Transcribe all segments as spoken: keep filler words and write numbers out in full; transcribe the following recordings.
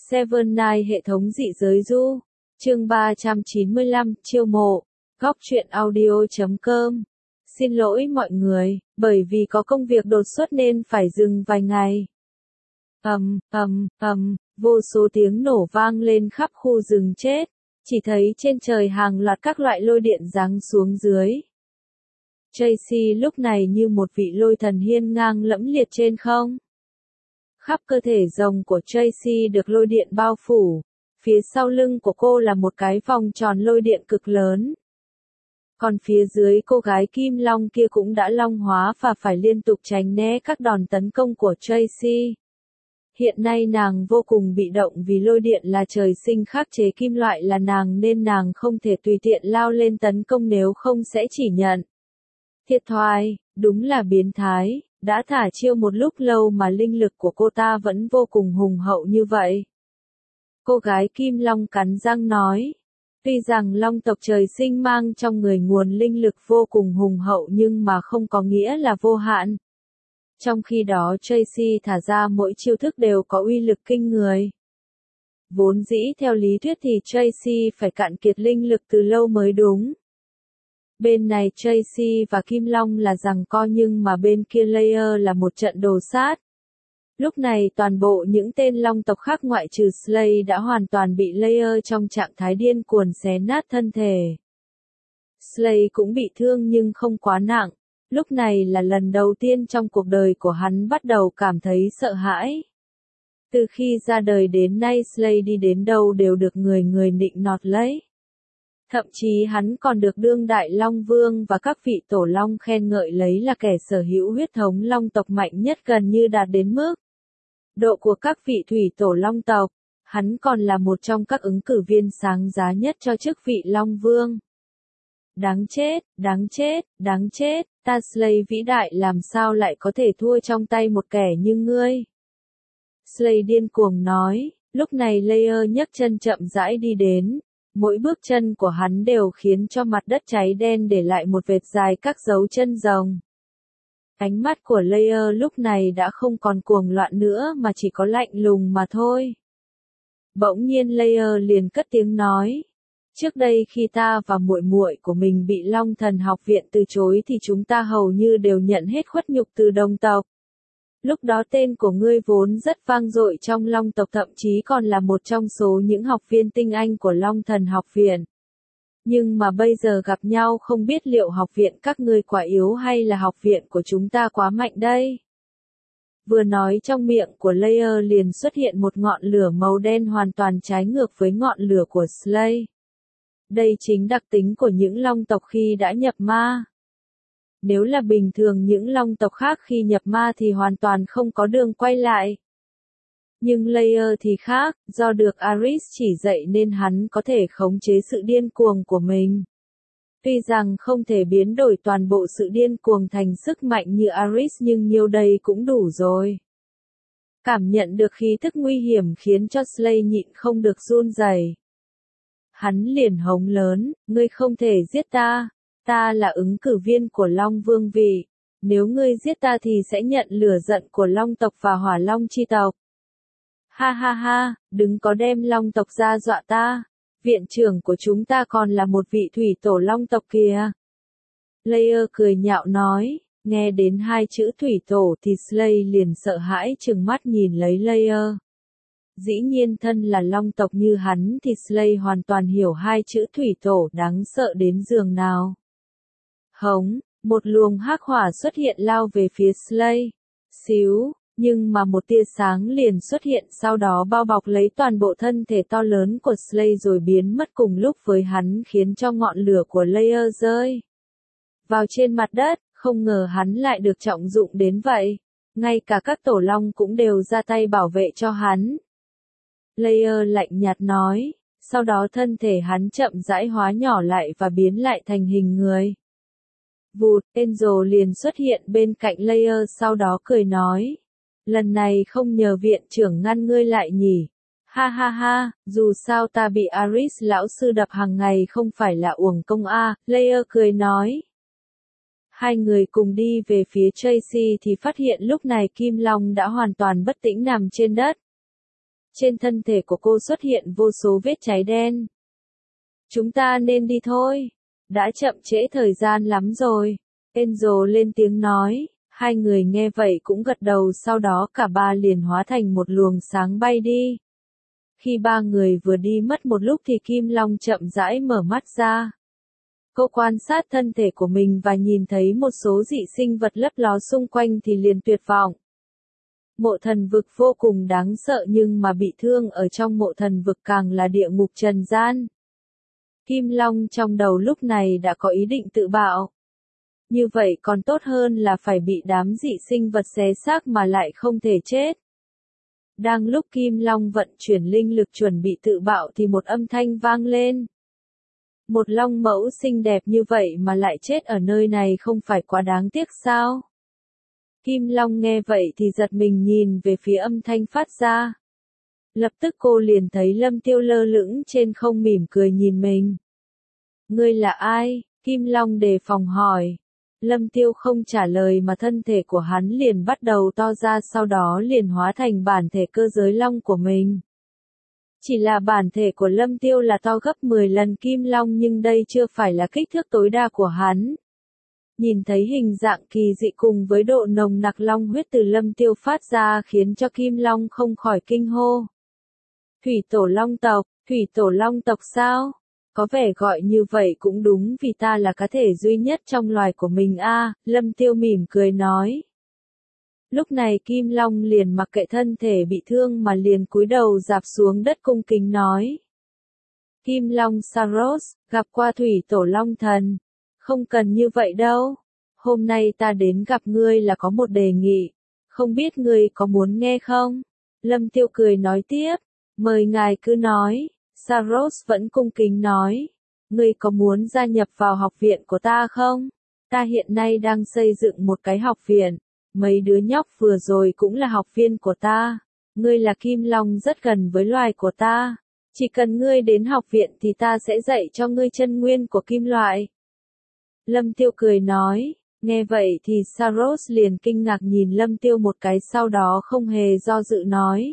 Seven Night hệ thống dị giới du. Chương ba trăm chín mươi lăm, chiêu mộ. Góc truyện audio chấm com. Xin lỗi mọi người, bởi vì có công việc đột xuất nên phải dừng vài ngày. Ầm, ầm, ầm, vô số tiếng nổ vang lên khắp khu rừng chết, chỉ thấy trên trời hàng loạt các loại lôi điện giáng xuống dưới. Tracy lúc này như một vị lôi thần hiên ngang lẫm liệt trên không. Khắp cơ thể rồng của Tracy được lôi điện bao phủ, phía sau lưng của cô là một cái vòng tròn lôi điện cực lớn. Còn phía dưới cô gái Kim Long kia cũng đã long hóa và phải liên tục tránh né các đòn tấn công của Tracy. Hiện nay nàng vô cùng bị động vì lôi điện là trời sinh khắc chế kim loại là nàng nên nàng không thể tùy tiện lao lên tấn công nếu không sẽ chỉ nhận thiệt thòi, đúng là biến thái, đã thả chiêu một lúc lâu mà linh lực của cô ta vẫn vô cùng hùng hậu như vậy. Cô gái Kim Long cắn răng nói, tuy rằng long tộc trời sinh mang trong người nguồn linh lực vô cùng hùng hậu nhưng mà không có nghĩa là vô hạn. Trong khi đó Tracy thả ra mỗi chiêu thức đều có uy lực kinh người. Vốn dĩ theo lý thuyết thì Tracy phải cạn kiệt linh lực từ lâu mới đúng. Bên này Tracy và Kim Long là giằng co nhưng mà bên kia Layer là một trận đồ sát. Lúc này toàn bộ những tên long tộc khác ngoại trừ Slay đã hoàn toàn bị Layer trong trạng thái điên cuồng xé nát thân thể. Slay cũng bị thương nhưng không quá nặng. Lúc này là lần đầu tiên trong cuộc đời của hắn bắt đầu cảm thấy sợ hãi. Từ khi ra đời đến nay Slay đi đến đâu đều được người người nịnh nọt lấy. Thậm chí hắn còn được đương đại Long Vương và các vị tổ long khen ngợi lấy là kẻ sở hữu huyết thống long tộc mạnh nhất gần như đạt đến mức độ của các vị thủy tổ long tộc. Hắn còn là một trong các ứng cử viên sáng giá nhất cho chức vị Long Vương. Đáng chết, đáng chết, đáng chết, ta Slay vĩ đại làm sao lại có thể thua trong tay một kẻ như ngươi. Slay điên cuồng nói, lúc này Layer nhấc chân chậm rãi đi đến, mỗi bước chân của hắn đều khiến cho mặt đất cháy đen để lại một vệt dài các dấu chân rồng. Ánh mắt của Layer lúc này đã không còn cuồng loạn nữa mà chỉ có lạnh lùng mà thôi. Bỗng nhiên Layer liền cất tiếng nói. Trước đây khi ta và muội muội của mình bị Long Thần học viện từ chối thì chúng ta hầu như đều nhận hết khuất nhục từ đồng tộc. Lúc đó tên của ngươi vốn rất vang dội trong Long tộc thậm chí còn là một trong số những học viên tinh anh của Long Thần học viện. Nhưng mà bây giờ gặp nhau không biết liệu học viện các ngươi quá yếu hay là học viện của chúng ta quá mạnh đây. Vừa nói trong miệng của Layer liền xuất hiện một ngọn lửa màu đen hoàn toàn trái ngược với ngọn lửa của Slay. Đây chính đặc tính của những long tộc khi đã nhập ma. Nếu là bình thường những long tộc khác khi nhập ma thì hoàn toàn không có đường quay lại. Nhưng Layer thì khác, do được Aris chỉ dạy nên hắn có thể khống chế sự điên cuồng của mình. Tuy rằng không thể biến đổi toàn bộ sự điên cuồng thành sức mạnh như Aris nhưng nhiêu đây cũng đủ rồi. Cảm nhận được khí thức nguy hiểm khiến cho Slay nhịn không được run rẩy. Hắn liền hống lớn, ngươi không thể giết ta, ta là ứng cử viên của Long Vương vị, nếu ngươi giết ta thì sẽ nhận lửa giận của Long tộc và Hỏa Long chi tộc. Ha ha ha, đừng có đem Long tộc ra dọa ta, viện trưởng của chúng ta còn là một vị thủy tổ Long tộc kìa. Layer cười nhạo nói, nghe đến hai chữ thủy tổ thì Slay liền sợ hãi trừng mắt nhìn lấy Layer. Dĩ nhiên thân là long tộc như hắn thì Slay hoàn toàn hiểu hai chữ thủy tổ đáng sợ đến giường nào. Hống, một luồng hắc hỏa xuất hiện lao về phía Slay. Xíu, nhưng mà một tia sáng liền xuất hiện sau đó bao bọc lấy toàn bộ thân thể to lớn của Slay rồi biến mất cùng lúc với hắn khiến cho ngọn lửa của Layer rơi vào trên mặt đất, không ngờ hắn lại được trọng dụng đến vậy. Ngay cả các tổ long cũng đều ra tay bảo vệ cho hắn. Layer lạnh nhạt nói, sau đó thân thể hắn chậm rãi hóa nhỏ lại và biến lại thành hình người. Vụt, Angel liền xuất hiện bên cạnh Layer sau đó cười nói, lần này không nhờ viện trưởng ngăn ngươi lại nhỉ. Ha ha ha, dù sao ta bị Aris lão sư đập hàng ngày không phải là uổng công a, Layer cười nói. Hai người cùng đi về phía Tracy thì phát hiện lúc này Kim Long đã hoàn toàn bất tĩnh nằm trên đất. Trên thân thể của cô xuất hiện vô số vết cháy đen. Chúng ta nên đi thôi. Đã chậm trễ thời gian lắm rồi. Enzo lên tiếng nói. Hai người nghe vậy cũng gật đầu, sau đó cả ba liền hóa thành một luồng sáng bay đi. Khi ba người vừa đi mất một lúc thì Kim Long chậm rãi mở mắt ra. Cô quan sát thân thể của mình và nhìn thấy một số dị sinh vật lấp ló xung quanh thì liền tuyệt vọng. Mộ thần vực vô cùng đáng sợ, nhưng mà bị thương ở trong mộ thần vực càng là địa ngục trần gian. Kim Long trong đầu lúc này đã có ý định tự bạo. Như vậy còn tốt hơn là phải bị đám dị sinh vật xé xác mà lại không thể chết. Đang lúc Kim Long vận chuyển linh lực chuẩn bị tự bạo thì một âm thanh vang lên. Một long mẫu xinh đẹp như vậy mà lại chết ở nơi này không phải quá đáng tiếc sao? Kim Long nghe vậy thì giật mình nhìn về phía âm thanh phát ra. Lập tức cô liền thấy Lâm Tiêu lơ lửng trên không mỉm cười nhìn mình. Ngươi là ai? Kim Long đề phòng hỏi. Lâm Tiêu không trả lời mà thân thể của hắn liền bắt đầu to ra, sau đó liền hóa thành bản thể cơ giới long của mình. Chỉ là bản thể của Lâm Tiêu là to gấp mười lần Kim Long, nhưng đây chưa phải là kích thước tối đa của hắn. Nhìn thấy hình dạng kỳ dị cùng với độ nồng nặc long huyết từ Lâm Tiêu phát ra khiến cho Kim Long không khỏi kinh hô. Thủy tổ long tộc, thủy tổ long tộc sao? Có vẻ gọi như vậy cũng đúng vì ta là cá thể duy nhất trong loài của mình a, à, Lâm Tiêu mỉm cười nói. Lúc này Kim Long liền mặc kệ thân thể bị thương mà liền cúi đầu rạp xuống đất cung kính nói. Kim Long Saros, gặp qua thủy tổ long thần. Không cần như vậy đâu. Hôm nay ta đến gặp ngươi là có một đề nghị. Không biết ngươi có muốn nghe không? Lâm Tiêu cười nói tiếp. Mời ngài cứ nói. Saros vẫn cung kính nói. Ngươi có muốn gia nhập vào học viện của ta không? Ta hiện nay đang xây dựng một cái học viện. Mấy đứa nhóc vừa rồi cũng là học viên của ta. Ngươi là Kim Long rất gần với loài của ta. Chỉ cần ngươi đến học viện thì ta sẽ dạy cho ngươi chân nguyên của kim loại. Lâm Tiêu cười nói. Nghe vậy thì Saros liền kinh ngạc nhìn Lâm Tiêu một cái, sau đó không hề do dự nói.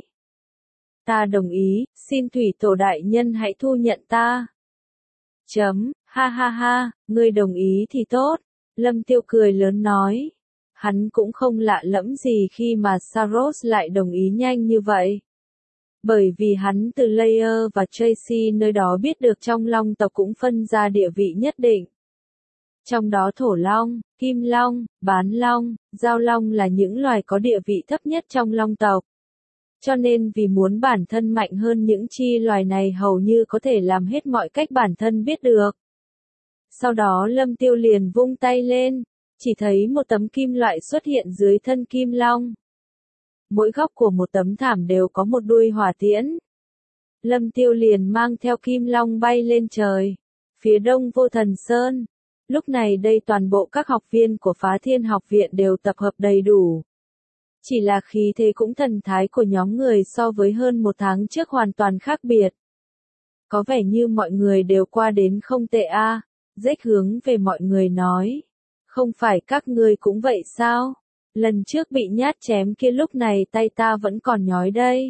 Ta đồng ý, xin thủy tổ đại nhân hãy thu nhận ta. Chấm, ha ha ha, ngươi đồng ý thì tốt. Lâm Tiêu cười lớn nói. Hắn cũng không lạ lẫm gì khi mà Saros lại đồng ý nhanh như vậy. Bởi vì hắn từ Layer và Tracy nơi đó biết được trong long tộc cũng phân ra địa vị nhất định. Trong đó thổ long, kim long, bán long, giao long là những loài có địa vị thấp nhất trong long tộc. Cho nên vì muốn bản thân mạnh hơn những chi loài này hầu như có thể làm hết mọi cách bản thân biết được. Sau đó Lâm Tiêu liền vung tay lên, chỉ thấy một tấm kim loại xuất hiện dưới thân kim long. Mỗi góc của một tấm thảm đều có một đuôi hỏa tiễn. Lâm Tiêu liền mang theo kim long bay lên trời. Phía đông Vô Thần Sơn. Lúc này đây toàn bộ các học viên của Phá Thiên học viện đều tập hợp đầy đủ. Chỉ là khí thế cũng thần thái của nhóm người so với hơn một tháng trước hoàn toàn khác biệt. Có vẻ như mọi người đều qua đến không tệ a. À. Rách hướng về mọi người nói. Không phải các ngươi cũng vậy sao? Lần trước bị nhát chém kia lúc này tay ta vẫn còn nhói đây.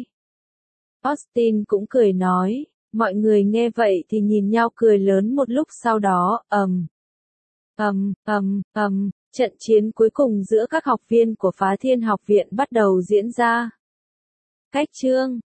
Austin cũng cười nói. Mọi người nghe vậy thì nhìn nhau cười lớn một lúc, sau đó, ầm. ầm, ầm, ầm, trận chiến cuối cùng giữa các học viên của Phá Thiên học viện bắt đầu diễn ra. Cách chương